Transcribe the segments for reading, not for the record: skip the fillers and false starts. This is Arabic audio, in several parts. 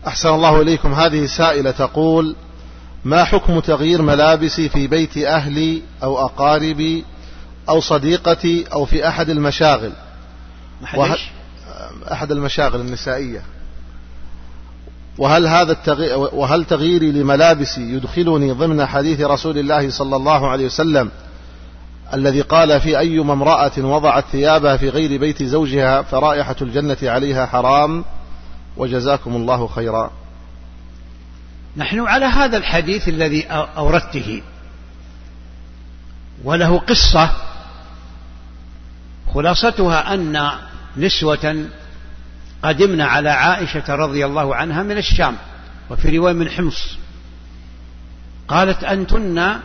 أحسن الله إليكم. هذه سائلة تقول: ما حكم تغيير ملابسي في بيت أهلي أو أقاربي أو صديقتي أو في أحد المشاغل أحد المشاغل النسائية، وهل تغييري لملابسي يدخلني ضمن حديث رسول الله صلى الله عليه وسلم الذي قال في أيما امرأة وضعت ثيابها في غير بيت زوجها فرائحة الجنة عليها حرام؟ وجزاكم الله خيرا. نحن على هذا الحديث الذي أوردته، وله قصة خلاصتها أن نسوة قدمنا على عائشة رضي الله عنها من الشام، وفي رواية من حمص، قالت: أنتن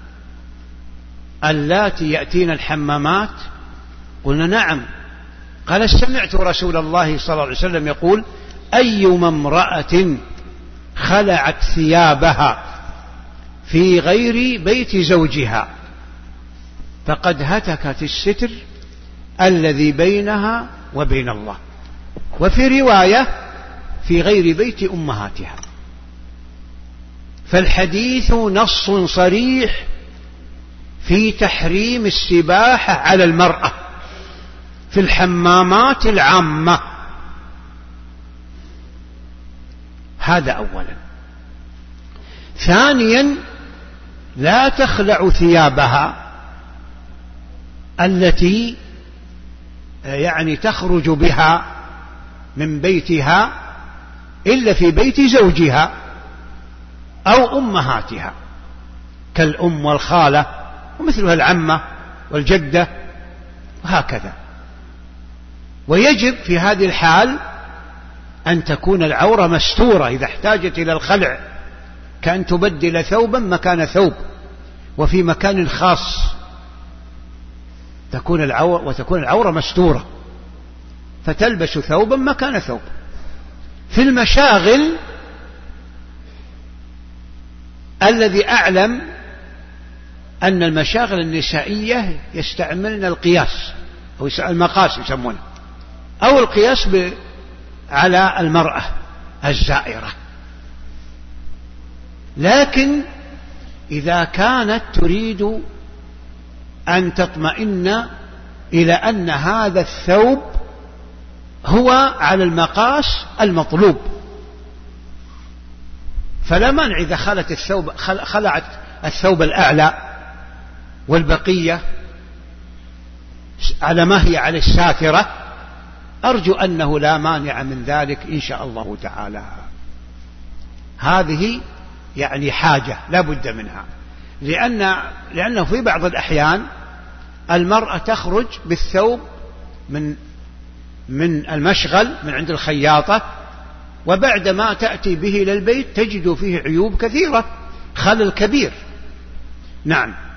اللاتي يأتين الحمامات؟ قلنا: نعم. قال: سمعت رسول الله صلى الله عليه وسلم يقول: أيما امرأة خلعت ثيابها في غير بيت زوجها فقد هتكت الستر الذي بينها وبين الله. وفي رواية: في غير بيت أمهاتها. فالحديث نص صريح في تحريم السباحة على المرأة في الحمامات العامة. هذا أولا. ثانيا: لا تخلع ثيابها التي تخرج بها من بيتها إلا في بيت زوجها أو أمهاتها كالأم والخالة ومثلها العمة والجدة وهكذا. ويجب في هذه الحال أن تكون العورة مستورة إذا احتاجت إلى الخلع، كأن تبدل ثوبا مكان ثوب وفي مكان خاص وتكون العورة مستورة، فتلبس ثوبا مكان ثوب. في المشاغل الذي أعلم أن المشاغل النسائية يستعملن القياس أو المقاس يسمونه، أو القياس على المرأة الزائرة. لكن إذا كانت تريد أن تطمئن إلى أن هذا الثوب هو على المقاس المطلوب فلا مانع إذا خلعت الثوب الأعلى والبقية على ما هي على الساترة، أرجو أنه لا مانع من ذلك إن شاء الله تعالى. هذه حاجة لا بد منها، لأنه في بعض الأحيان المرأة تخرج بالثوب من المشغل من عند الخياطة، وبعدما تأتي به إلى البيت تجد فيه عيوب كثيرة، خلل كبير. نعم.